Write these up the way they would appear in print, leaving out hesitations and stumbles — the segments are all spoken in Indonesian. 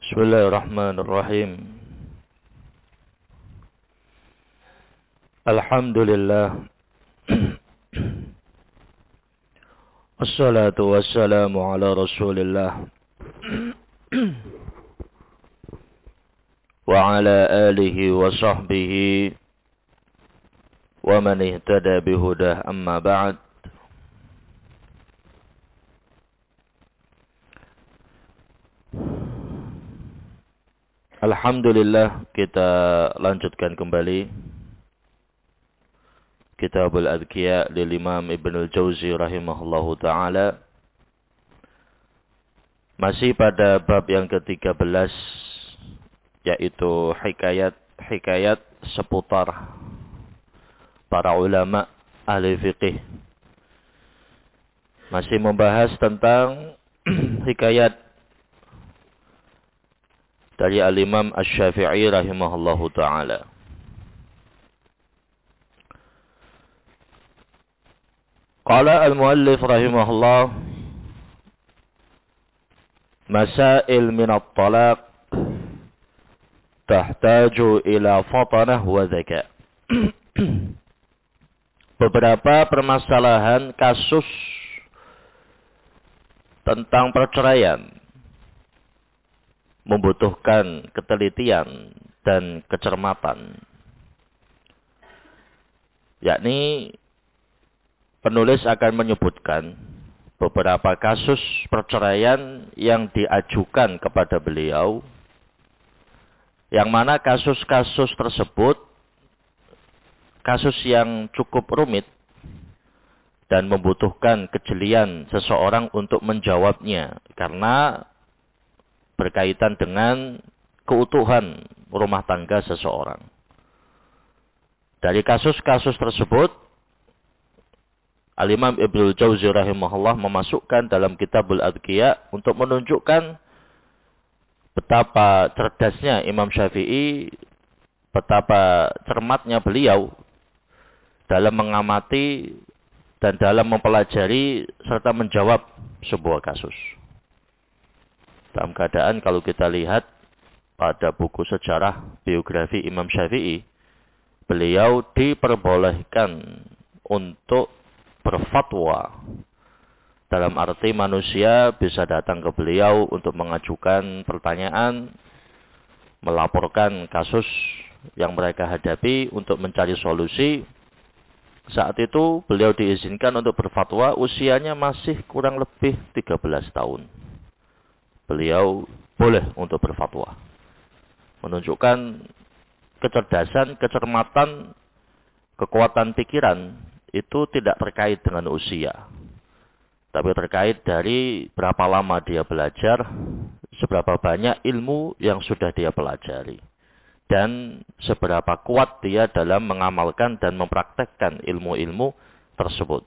Bismillahirrahmanirrahim. Alhamdulillah. Assalatu wassalamu ala Rasulillah wa ala alihi wa sahbihi wa man ihtada bihudah, amma ba'd. Alhamdulillah, kita lanjutkan kembali Kitabul Adkiya lil Imam Ibnul Jauzi rahimahullahu ta'ala. Masih pada bab yang ke-13, yaitu hikayat seputar para ulama ahli fiqih. Masih membahas tentang hikayat dari Al-Imam Asy-Syafi'i rahimahullahu ta'ala. Qala al-muallif rahimahullah, masail min at-talaq tahtaju ila fatanah wa dhaka. Beberapa permasalahan kasus tentang perceraian membutuhkan ketelitian dan kecermatan. Yakni penulis akan menyebutkan beberapa kasus perceraian yang diajukan kepada beliau, yang mana kasus-kasus tersebut kasus yang cukup rumit dan membutuhkan kejelian seseorang untuk menjawabnya, karena berkaitan dengan keutuhan rumah tangga seseorang. Dari kasus-kasus tersebut, Al-Imam Ibnul Jauzi rahimahullah memasukkan dalam Kitabul Adkiya untuk menunjukkan betapa cerdasnya Imam Syafi'i, betapa cermatnya beliau dalam mengamati dan dalam mempelajari serta menjawab sebuah kasus. Dalam keadaan kalau kita lihat pada buku sejarah biografi Imam Syafi'i, beliau diperbolehkan untuk berfatwa. Dalam arti manusia bisa datang ke beliau untuk mengajukan pertanyaan, melaporkan kasus yang mereka hadapi untuk mencari solusi. Saat itu beliau diizinkan untuk berfatwa, usianya masih kurang lebih 13 tahun. Beliau boleh untuk berfatwa. Menunjukkan kecerdasan, kecermatan, kekuatan pikiran itu tidak terkait dengan usia. Tapi terkait dari berapa lama dia belajar, seberapa banyak ilmu yang sudah dia pelajari, dan seberapa kuat dia dalam mengamalkan dan mempraktekkan ilmu-ilmu tersebut.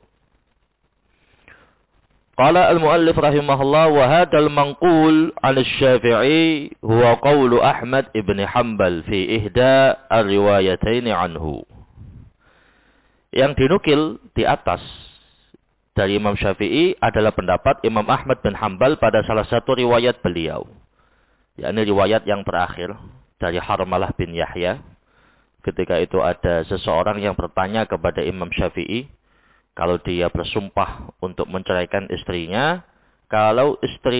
Qala al-muallif rahimahullah, wa hadzal manqul 'an asy-Syafi'i huwa qaulu Ahmad ibn Hanbal fi ihda ar-riwayatain anhu. Yang dinukil di atas dari Imam Syafi'i adalah pendapat Imam Ahmad bin Hanbal pada salah satu riwayat beliau, yakni riwayat yang terakhir dari Harmalah bin Yahya. Ketika itu ada seseorang yang bertanya kepada Imam Syafi'i, kalau dia bersumpah untuk menceraikan istrinya, kalau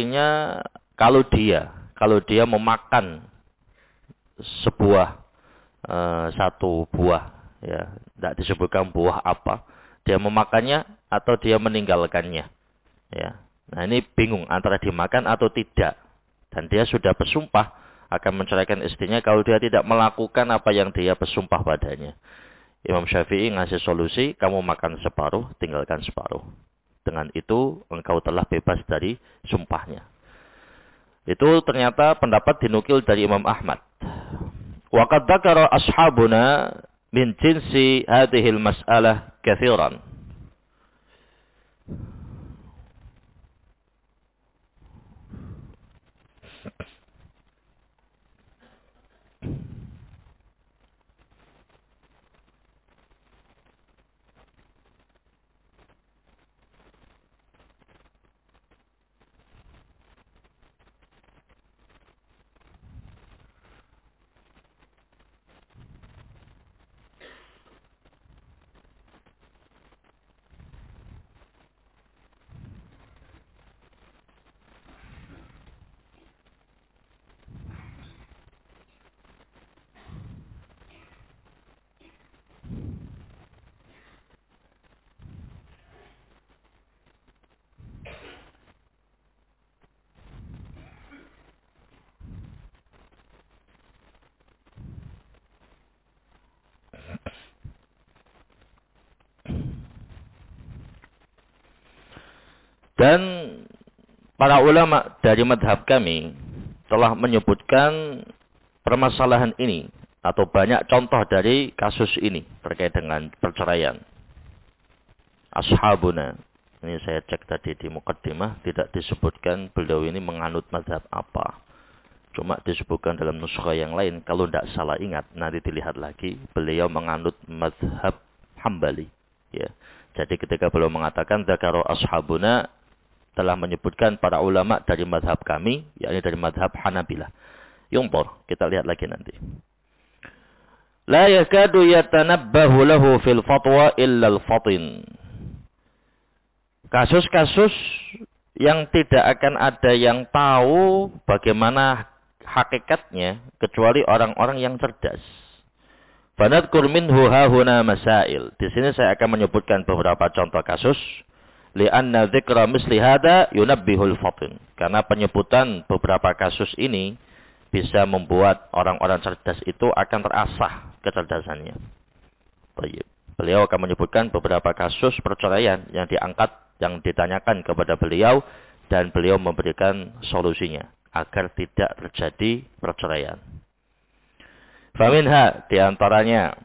dia memakan sebuah satu buah, ya, tidak disebutkan buah apa, dia memakannya atau dia meninggalkannya, ya. Nah, ini bingung antara dimakan atau tidak, dan dia sudah bersumpah akan menceraikan istrinya kalau dia tidak melakukan apa yang dia bersumpah padanya. Imam Syafi'i ngasih solusi, kamu makan separuh, tinggalkan separuh. Dengan itu engkau telah bebas dari sumpahnya. Itu ternyata pendapat dinukil dari Imam Ahmad. Wa qad dzakara ashabuna min jinsi hadhihi al-mas'alah katsiran. Dan para ulama dari madhab kami telah menyebutkan permasalahan ini atau banyak contoh dari kasus ini terkait dengan perceraian. Ashabuna, ini saya cek tadi di muqaddimah, tidak disebutkan beliau ini menganut mazhab apa. Cuma disebutkan dalam nuskha yang lain, kalau tidak salah ingat, nanti dilihat lagi, beliau menganut mazhab Hambali. Ya. Jadi ketika beliau mengatakan, dzakara ashabuna, telah menyebutkan para ulama dari mazhab kami, yakni dari mazhab Hanabilah. Yungpor, kita lihat lagi nanti. La yakadu yatanabbahu lahu fil fatwa illa al-fatin. Kasus-kasus yang tidak akan ada yang tahu bagaimana hakikatnya kecuali orang-orang yang cerdas. Fanadkur minhu hahuna masail. Di sini saya akan menyebutkan beberapa contoh kasus. Li'anna dzikra misli hada yunabbihul fatin. Karena penyebutan beberapa kasus ini bisa membuat orang-orang cerdas itu akan terasah kecerdasannya. Baik. Beliau akan menyebutkan beberapa kasus perceraian yang diangkat, yang ditanyakan kepada beliau, dan beliau memberikan solusinya agar tidak terjadi perceraian. Faminha, diantaranya,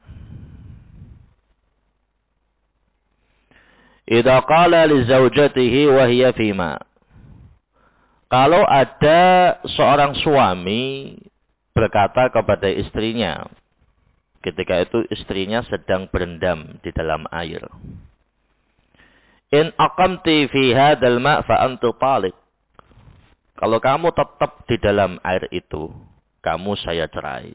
idza qala li zaujatihi wa hiya fima. Kalau ada seorang suami berkata kepada istrinya, ketika itu istrinya sedang berendam di dalam air. In aqamti fi hadzal ma' fa antu taliq. Kalau kamu tetap di dalam air itu, kamu saya cerai.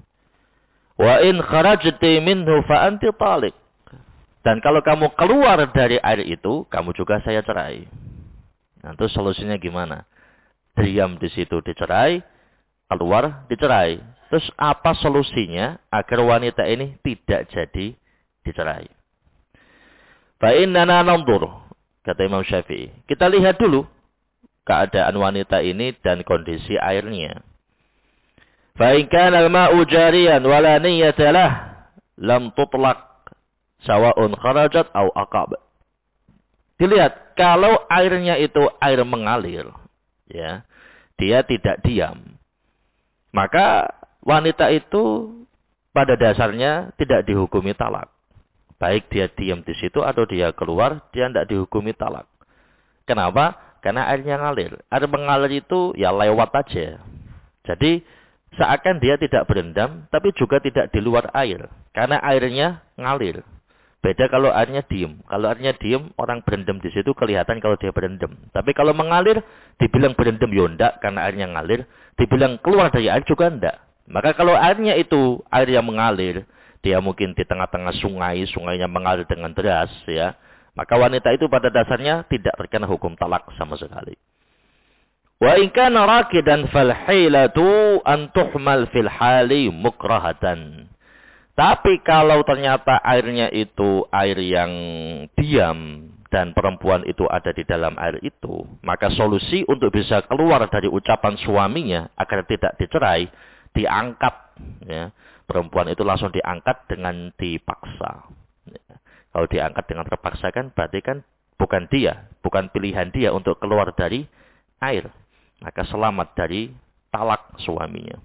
Wa in kharajti minhu fa anti taliq. Dan kalau kamu keluar dari air itu, kamu juga saya cerai. Nah, itu solusinya gimana? Diam di situ dicerai, keluar dicerai. Terus apa solusinya agar wanita ini tidak jadi dicerai? Fa innana nanzur, kata Imam Syafi'i. Kita lihat dulu keadaan wanita ini dan kondisi airnya. Fa in kana al-ma'u jariyan wa la niyyata lah lam tutlaq sawa'un kharajat aw aqab. Dilihat kalau airnya itu air mengalir, ya, dia tidak diam. Maka wanita itu pada dasarnya tidak dihukumi talak. Baik dia diam di situ atau dia keluar, dia tidak dihukumi talak. Kenapa? Karena airnya ngalir. Air mengalir itu ya lewat aja. Jadi seakan dia tidak berendam, tapi juga tidak di luar air. Karena airnya ngalir. Beda kalau airnya diem. Kalau airnya diem, orang berendam di situ kelihatan kalau dia berendam. Tapi kalau mengalir, dibilang berendam ya enggak, karena airnya ngalir. Dibilang keluar dari air juga enggak. Maka kalau airnya itu air yang mengalir, dia mungkin di tengah-tengah sungai, sungainya mengalir dengan deras, ya. Maka wanita itu pada dasarnya tidak terkena hukum talak sama sekali. Wa in kana rakidan fal hilatu an tuhmal fil hali mukrahatan. Tapi kalau ternyata airnya itu air yang diam dan perempuan itu ada di dalam air itu, maka solusi untuk bisa keluar dari ucapan suaminya agar tidak dicerai, diangkat, ya. Perempuan itu langsung diangkat dengan dipaksa. Kalau diangkat dengan terpaksa kan berarti kan bukan dia, bukan pilihan dia untuk keluar dari air. Maka selamat dari talak suaminya.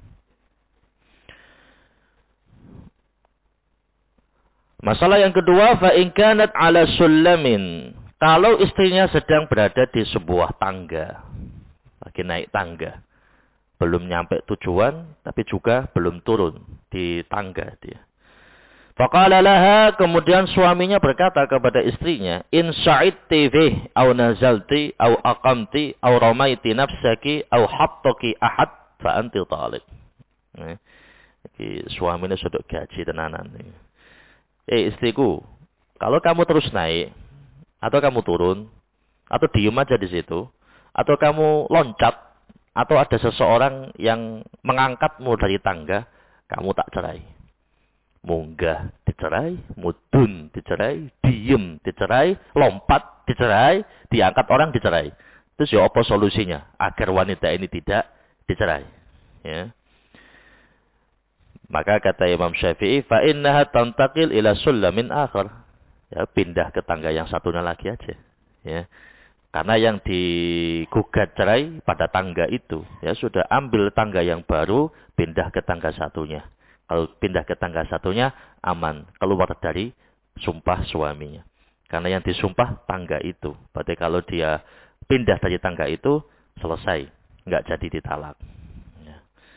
Masalah yang kedua, fa in kanat ala sullamin. Kalau istrinya sedang berada di sebuah tangga, lagi naik tangga. Belum nyampe tujuan, tapi juga belum turun di tangga dia. Faqala laha, kemudian suaminya berkata kepada istrinya, in sa'idti fih, au nazalti, au aqamti, au ramaiti nafsaki, au hattaki ahad, fa anti talib. Suaminya sudah gaji tenanan. Istriku, kalau kamu terus naik, atau kamu turun, atau diem aja di situ, atau kamu loncat, atau ada seseorang yang mengangkatmu dari tangga, kamu tak cerai. Munggah dicerai, mudun dicerai, diem dicerai, lompat dicerai, diangkat orang dicerai. Terus ya apa solusinya agar wanita ini tidak dicerai? Ya. Maka kata Imam Syafi'i, fa innaha tantaqil ila sullamin akhar. Ya, pindah ke tangga yang satunya lagi aja. Ya. Karena yang digugat cerai pada tangga itu, ya sudah ambil tangga yang baru, pindah ke tangga satunya. Kalau pindah ke tangga satunya, aman. Keluar dari sumpah suaminya. Karena yang disumpah tangga itu. Berarti kalau dia pindah dari tangga itu, selesai. Nggak jadi ditalak. Ya.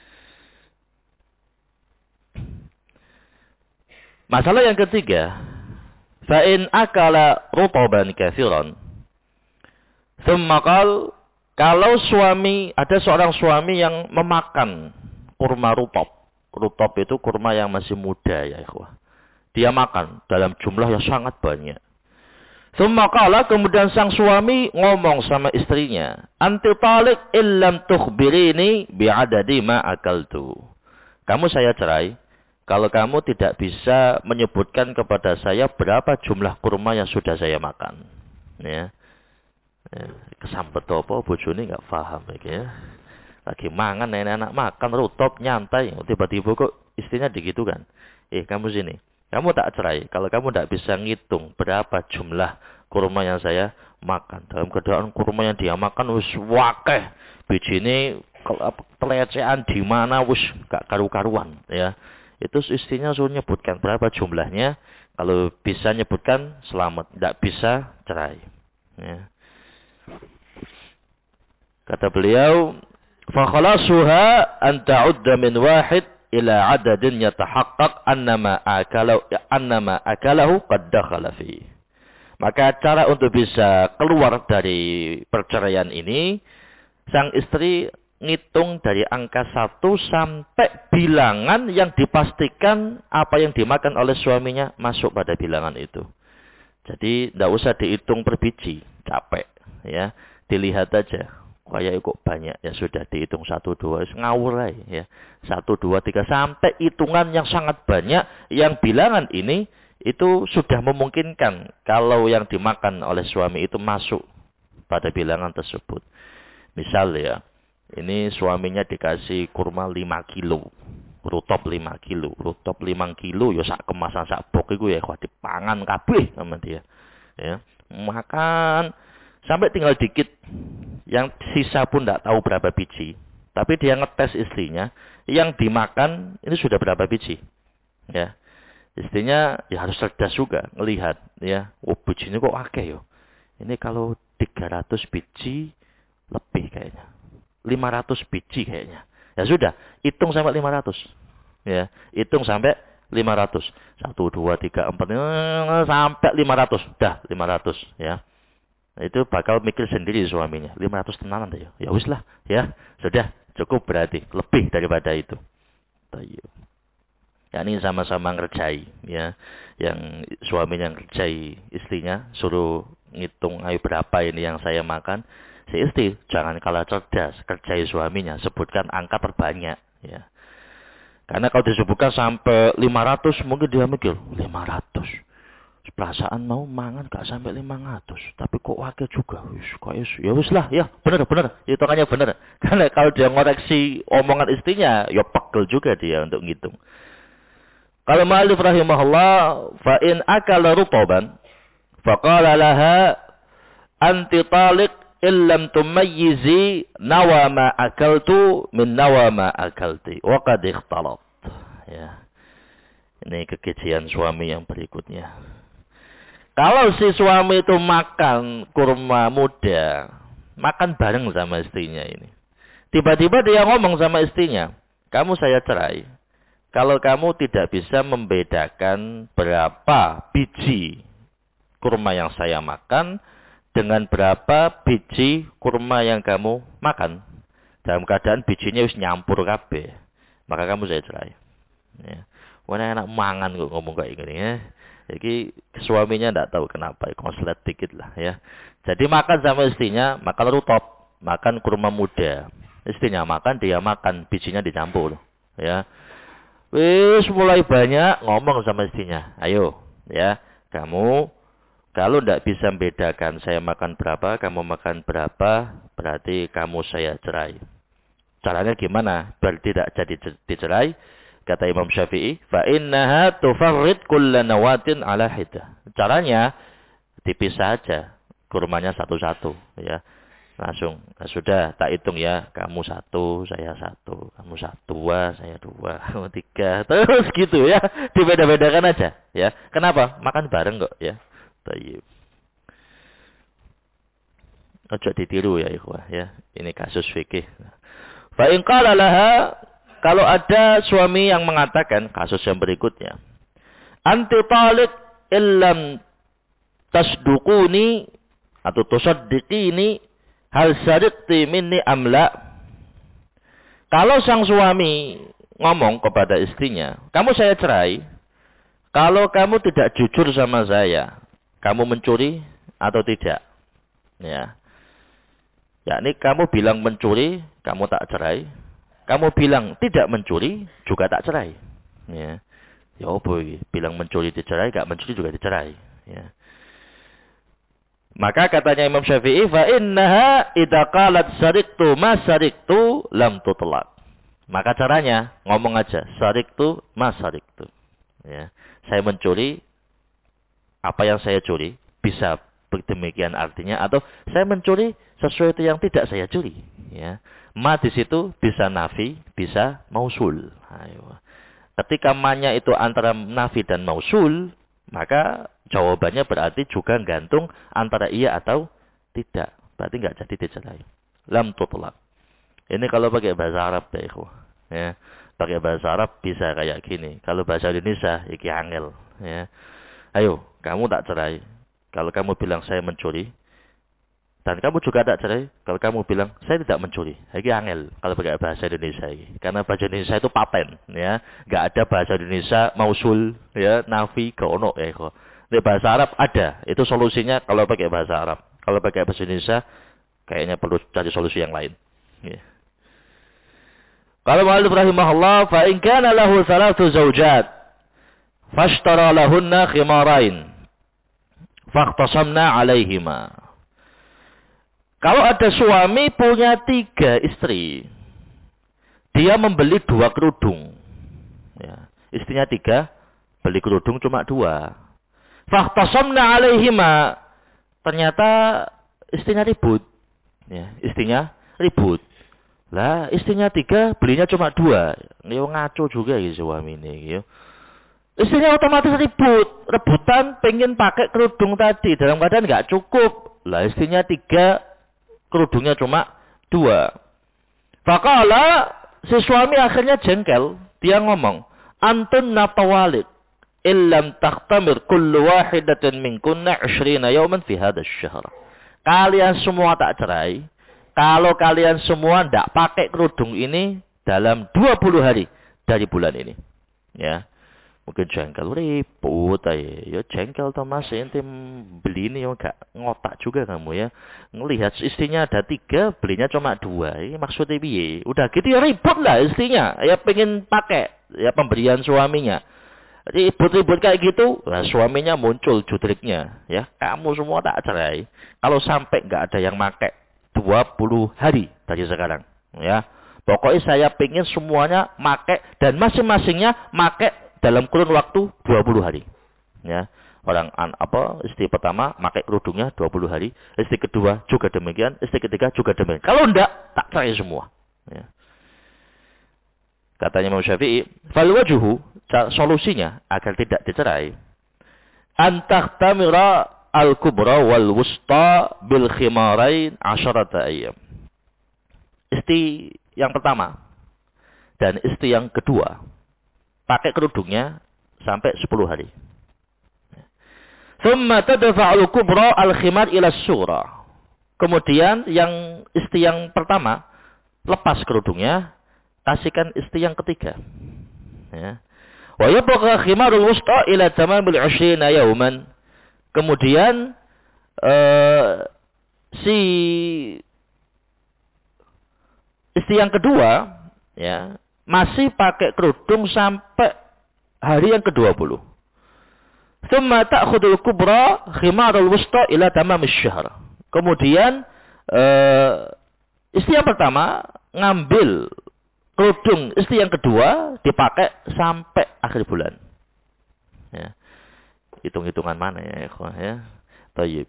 Masalah yang ketiga. Fa'in akala rutaban kathiran. Thumma kalau suami, ada seorang suami yang memakan kurma rutab. Rutab itu kurma yang masih muda ya ikhwah. Dia makan dalam jumlah yang sangat banyak. Thumma kemudian sang suami ngomong sama istrinya. Anti talik illam tukhbirini bi'adadi ma akaltu. Kamu saya cerai. Kalau kamu tidak bisa menyebutkan kepada saya berapa jumlah kurma yang sudah saya makan. Ya. Kesambet apa bojone enggak paham ya. Lagi mangan nenek anak makan rutop nyantai, tiba-tiba kok istrinya digitukan. Kamu sini. Kamu tak cerai kalau kamu tidak bisa ngitung berapa jumlah kurma yang saya makan. Dalam keadaan kurma yang dia makan wis wakeh. Bijine telecehan di mana wis gak karu-karuan ya. Itu istrinya suruh nyebutkan berapa jumlahnya. Kalau bisa nyebutkan selamat, tidak bisa cerai. Ya. Kata beliau, "Fakhalasuha an ta'udda min wahid ila adadin yatahaqqaq annama akalahu qad dakhala fi." Maka cara untuk bisa keluar dari perceraian ini, sang istri ngitung dari angka 1 sampai bilangan yang dipastikan apa yang dimakan oleh suaminya masuk pada bilangan itu. Jadi tidak usah dihitung per biji, capek ya. Dilihat aja. Kayak kok banyak ya sudah dihitung 1 2 ngawur aja ya. 1 2 3 sampai hitungan yang sangat banyak yang bilangan ini itu sudah memungkinkan kalau yang dimakan oleh suami itu masuk pada bilangan tersebut. Misal ya, ini suaminya dikasih kurma 5 kilo. Rutop 5 kilo. Rutop 5 kilo ya sak kemasan sak bok itu ya dipangan kabeh sama dia. Ya, makan sampai tinggal dikit. Yang sisa pun tidak tahu berapa biji. Tapi dia ngetes istrinya, yang dimakan ini sudah berapa biji. Ya. Istrinya ya harus cerdas juga ngelihat ya, bijinya kok akeh yo. Ini kalau 300 biji lebih kayaknya. 500 biji kayaknya. Ya sudah, hitung sampai 500. Ya, hitung sampai 500. 1 2 3 4 sampai 500. Dah 500 ya. Nah, itu bakal mikir sendiri suaminya. 500 tenanan deh. Ya wis lah, ya. Sudah cukup berarti, lebih daripada itu. Tayyib. Ya, ini sama-sama ngerjai ya. Yang suaminya ngerjai istrinya, suruh ngitung ayo berapa ini yang saya makan. Si istri jangan kalah cerdas, kerjai suaminya, sebutkan angka terbanyak ya. Karena kalau disebutkan sampai 500 mungkin dia mikir 500. Perasaan mau mangan gak sampai 500, tapi kok wakil juga. Ya wis lah, ya benar. Hitungannya benar. Karena kalau dia ngoreksi omongan istrinya, ya pegel juga dia untuk ngitung. Kalau Ma'alif rahimahullah, fa in akala rutaban, faqala laha anti talik illam tumayyizi nawa ma akaltu min nawa ma akalti wa qad ikhtalat. Ya. Ini kekejian suami yang berikutnya. Kalau si suami itu makan kurma muda, makan bareng sama istrinya ini. Tiba-tiba dia ngomong sama istrinya, kamu saya cerai. Kalau kamu tidak bisa membedakan berapa biji kurma yang saya makan dengan berapa biji kurma yang kamu makan. Dalam keadaan bijinya harus nyampur kabeh. Maka kamu saya cerai. Ya. Wah enak mangan kok ngomong kayak gini ya. Jadi suaminya tidak tahu kenapa, konslet dikit lah ya. Jadi makan sama istrinya, makan rutop, makan kurma muda. Istrinya makan, dia makan, bijinya dicampur. Ya, wis mulai banyak ngomong sama istrinya. Ayo, ya, kamu kalau tidak bisa membedakan saya makan berapa, kamu makan berapa, berarti kamu saya cerai. Caranya gimana? Biar tidak jadi dicerai. Kata Imam Syafi'i, fa innaha tufarrid kulla nawatin ala hidah. Caranya dipisah aja. kurmanya satu-satu, ya. Langsung, nah, sudah tak hitung ya, kamu satu, saya satu, kamu satu, saya dua, kamu tiga, terus gitu ya, dibeda-bedakan aja, ya. Kenapa? Makan bareng kok, ya. Tayyib. Ojo ditiru ya ikhwah, ya. Ini kasus fikih. Fa in qala laha, kalau ada suami yang mengatakan, kasus yang berikutnya, anti talik illam tasduquni atau tusaddiqini hal sadiqti minni amla. Kalau sang suami ngomong kepada istrinya, kamu saya cerai, kalau kamu tidak jujur sama saya, kamu mencuri atau tidak? Ya. Yakni kamu bilang mencuri, kamu tak cerai. Kamu bilang tidak mencuri, juga tak cerai. Ya. Ya boy, bilang mencuri dicerai, gak mencuri juga dicerai. Ya. Maka katanya Imam Syafi'i, fa innaha idza qalat sariqtu ma sariqtu lam tutlaq. Maka caranya ngomong aja, sariqtu ma sariqtu. Ya. Saya mencuri apa yang saya curi, bisa demikian artinya, atau saya mencuri sesuatu yang tidak saya curi. Ya. Ma di situ bisa nafi, bisa mausul. Ayo. Ketika ma-nya itu antara nafi dan mausul, maka jawabannya berarti juga gantung antara iya atau tidak. Berarti nggak jadi dicerai. Lam tutlaq. Ini kalau pakai bahasa Arab ya ikhwah. Ya. Pakai bahasa Arab bisa kayak gini. Kalau bahasa Indonesia iki angel. Ya. Ayo, kamu tak cerai. Kalau kamu bilang saya mencuri, dan kamu juga tak cerai kalau kamu bilang saya tidak mencuri. Iki angel kalau pakai bahasa Indonesia ini. Karena bahasa Indonesia itu paten, ya. Enggak ada bahasa Indonesia mausul, ya, nafi, ke ono ya kok. Di bahasa Arab ada. Itu solusinya kalau pakai bahasa Arab. Kalau pakai bahasa Indonesia kayaknya perlu cari solusi yang lain. Ya. Kalau Mu'allif rahimahullah, fa in kana lahu thalathu zawjat fashtara lahunna khimarain fakhtasamna 'alaihima. Kalau ada suami punya 3 istri, dia membeli 2 kerudung. Ya. Istrinya 3, beli kerudung cuma 2. Fakhtasamna 'alaihima. Ternyata istrinya ribut. Ya, istrinya ribut. Lah, istrinya 3, belinya cuma 2. Ini ngaco juga ya suami ini. Ya. Istrinya otomatis ribut. Rebutan pengen pakai kerudung tadi. Dalam keadaan nggak cukup. Lah, istrinya 3, kerudungnya cuma 2. Faqala, si suami akhirnya jengkel. Dia ngomong, antun natawalid illam takhtamir kullu wahidatin minkunna 20 yawman fi hadzal syahr. Kalian semua tak cerai kalau kalian semua tidak pakai kerudung ini dalam 20 hari dari bulan ini. Ya. Mungkin jengkel, ribut aja. Ya jengkel toh mas, ente beli ini ya gak ngotak juga kamu ya. Ngelihat istrinya ada 3, belinya cuma 2. Ini maksudnya piye? Udah gitu ya ribut lah istrinya. Ya pengen pakai ya pemberian suaminya. Ribut-ribut kayak gitu, nah suaminya muncul judriknya. Ya, kamu semua tak cerai. Kalau sampai nggak ada yang pakai 20 hari dari sekarang. Ya, pokoknya saya pengen semuanya pakai dan masing-masingnya pakai dalam kurun waktu 20 hari. Ya. Istri pertama pakai kerudungnya 20 hari, istri kedua juga demikian, istri ketiga juga demikian. Kalau enggak, tak cerai semua. Ya. Katanya Imam Syafi'i, fal wajhu, solusinya agar tidak dicerai, antahtamira al-kubra wal wusta bil khimarain 10 ayyam. Istri yang pertama dan istri yang kedua pakai kerudungnya sampai 10 hari. Thumma tadfa'ul kubra al-khimar ila as-sughra. Kemudian yang istri yang pertama lepas kerudungnya, kasihkan istri yang ketiga. Ya. Wa yabqa khimarul wusta ila tamamil 20 yawman. Kemudian si istri yang kedua ya masih pakai kerudung sampai hari yang ke-20. Tsumma ta'khudul kubra khimarul wusta ila tamamis syahr. Kemudian istri yang pertama ngambil kerudung istri yang kedua dipakai sampai akhir bulan. Ya. Hitung-hitungan mana ya, ikhwah ya. Baik.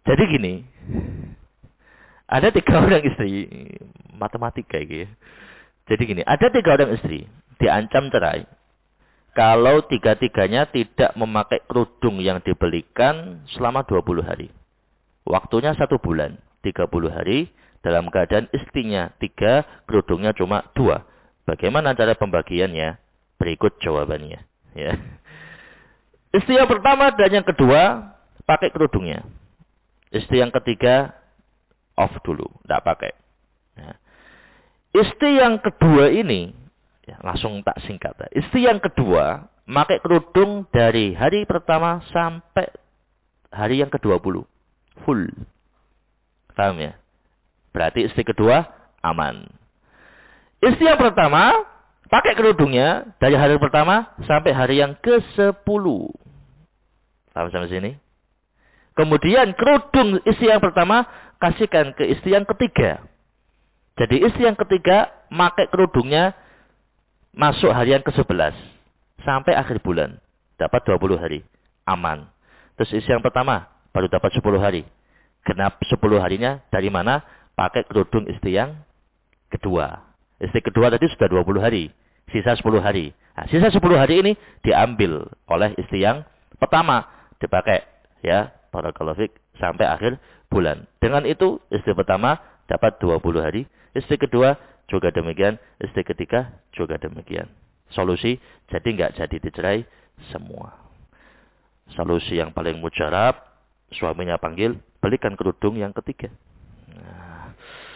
Jadi gini, ada 3 orang istri, matematika gitu ya. Jadi gini, ada 3 orang istri diancam cerai kalau 3-tiganya tidak memakai kerudung yang dibelikan selama 20 hari. Waktunya 1 bulan, 30 hari, dalam keadaan istrinya 3, kerudungnya cuma 2. Bagaimana cara pembagiannya? Berikut jawabannya. Ya. Istri yang pertama dan yang kedua pakai kerudungnya. Istri yang ketiga off dulu, tidak pakai. Ya. Istri yang kedua ini, ya, langsung tak singkat. Istri yang kedua pakai kerudung dari hari pertama sampai hari yang ke-20. Full. Paham ya? Berarti istri kedua aman. Istri yang pertama pakai kerudungnya dari hari pertama sampai hari yang ke-10. Paham sampai sini? Kemudian kerudung istri yang pertama kasihkan ke istri yang ketiga. Jadi istri yang ketiga pakai kerudungnya masuk hari yang ke-11 sampai akhir bulan. Dapat 20 hari. Aman. Terus istri yang pertama baru dapat 10 hari. Genap 10 harinya dari mana? Pakai kerudung istri yang kedua. Istri kedua tadi sudah 20 hari. Sisa 10 hari. Nah, sisa 10 hari ini diambil oleh istri yang pertama. Dipakai. Ya, barakallahu fik, sampai akhir bulan. Dengan itu istri pertama dapat 20 hari. Istri kedua juga demikian. Istri ketiga juga demikian. Solusi, jadi nggak jadi dicerai semua. Solusi yang paling mujarab, suaminya panggil, belikan kerudung yang ketiga. Nah,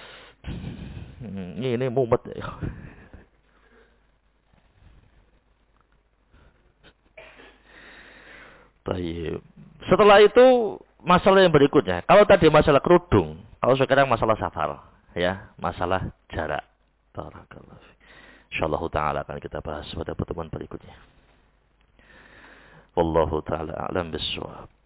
ini mumet. Baik. Setelah itu masalah yang berikutnya. Kalau tadi masalah kerudung, kalau sekarang masalah safar, ya, masalah jarak. Barakallahu. Insyaallah taala akan kita bahas pada pertemuan berikutnya. Wallahu taala a'lam bissawab.